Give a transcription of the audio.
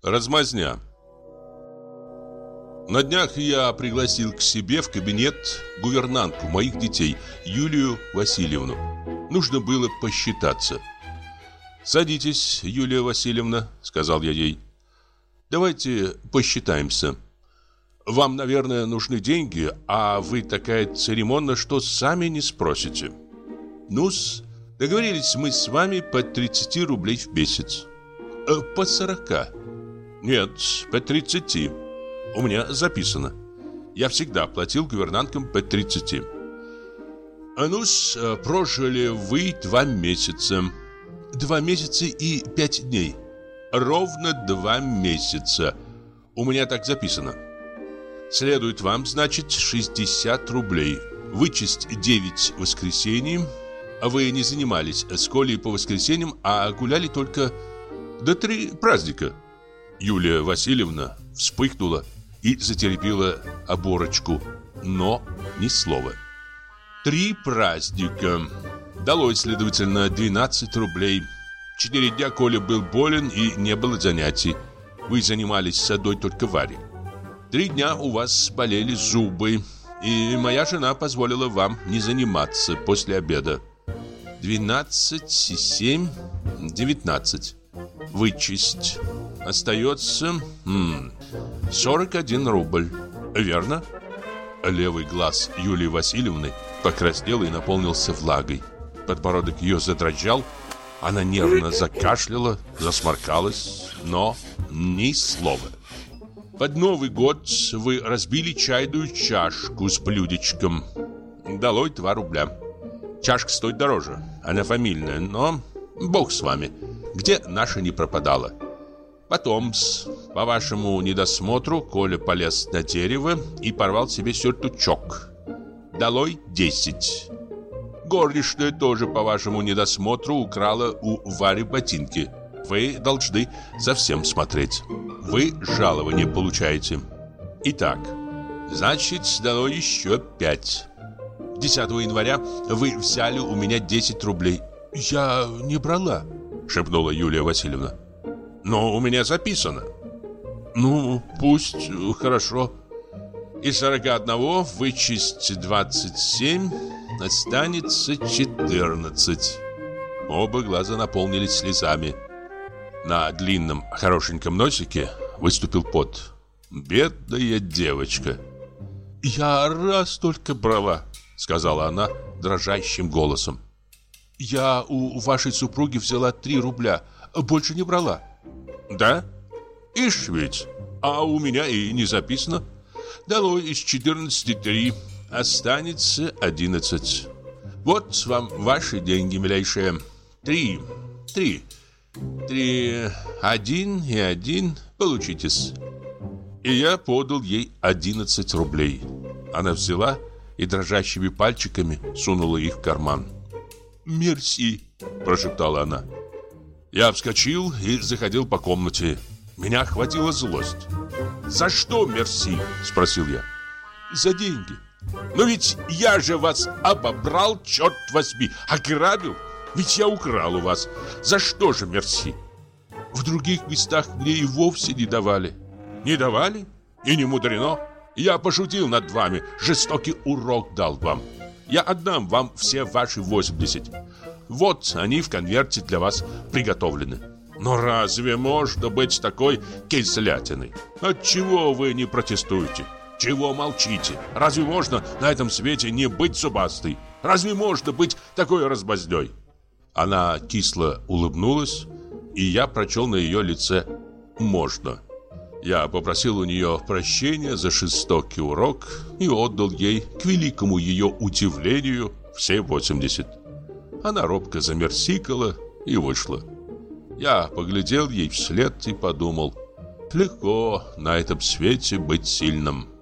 Размазня. На днях я пригласил к себе в кабинет гувернантку моих детей, Юлию Васильевну. Нужно было посчитаться. «Садитесь, Юлия Васильевна», — сказал я ей. «Давайте посчитаемся. Вам, наверное, нужны деньги, а вы такая церемонна, что сами не спросите. Ну-с, договорились мы с вами по 30 рублей в месяц». «По 40. «Нет, по 30. У меня записано. Я всегда платил гувернанткам по 30. Ну-с, прожили вы 2 месяца. 2 месяца и 5 дней. Ровно 2 месяца. У меня так записано. Следует вам, значит, 60 рублей. Вычесть 9 воскресений. Вы не занимались с Колей по воскресеньям, а гуляли только до 3 праздника». Юлия Васильевна вспыхнула и затеребила оборочку, но ни слова. 3 праздника. Далось, следовательно, 12 рублей. 4 дня Коля был болен и не было занятий. Вы занимались с одной только Варей. 3 дня у вас болели зубы, и моя жена позволила вам не заниматься после обеда. 12 и 7, 19. Вычесть. Остается 41 рубль. Верно? Левый глаз Юлии Васильевны покраснел и наполнился влагой. Подбородок ее задрожал. Она нервно закашляла, засморкалась, но ни слова. Под Новый год вы разбили чайную чашку с блюдечком. Долой 2 рубля. Чашка стоит дороже, она фамильная, но бог с вами. Где наша не пропадала? Потом, по вашему недосмотру, Коля полез на дерево и порвал себе сюртучок. Долой 10. Горничная тоже по вашему недосмотру украла у Вари ботинки. Вы должны за всем смотреть. Вы жалование получаете. Итак, значит, дало еще 5. 10 января вы взяли у меня 10 рублей. Я не брала, шепнула Юлия Васильевна. Но у меня записано. Ну, пусть, хорошо. Из 41 вычесть 27, останется 14. Оба глаза наполнились слезами. На длинном хорошеньком носике выступил пот. Бедная девочка. «Я раз только брала», — сказала она дрожащим голосом. «Я у вашей супруги взяла 3 рубля, больше не брала». «Да? Ишь ведь, а у меня и не записано. Дало из 14 3, останется 11. Вот вам ваши деньги, милейшая. 3, 1 и 1, получитесь». И я подал ей 11 рублей. Она взяла и дрожащими пальчиками сунула их в карман. «Мерси», – прошептала она. Я вскочил и заходил по комнате. Меня охватила злость. «За что мерси?» – спросил я. «За деньги». «Но ведь я же вас обобрал, черт возьми, ограбил. Ведь я украл у вас. За что же мерси?» «В других местах мне и вовсе не давали». «Не давали? И не мудрено. Я пошутил над вами, жестокий урок дал вам. Я отдам вам все ваши 80. Вот они в конверте для вас приготовлены. Но разве можно быть такой кислятиной? Отчего вы не протестуете? Чего молчите? Разве можно на этом свете не быть зубастой? Разве можно быть такой разбоздей?» Она кисло улыбнулась, и я прочел на ее лице «можно». Я попросил у нее прощения за жестокий урок и отдал ей, к великому ее удивлению, все 80. Она робко замерсикала и вышла. Я поглядел ей вслед и подумал: легко на этом свете быть сильным.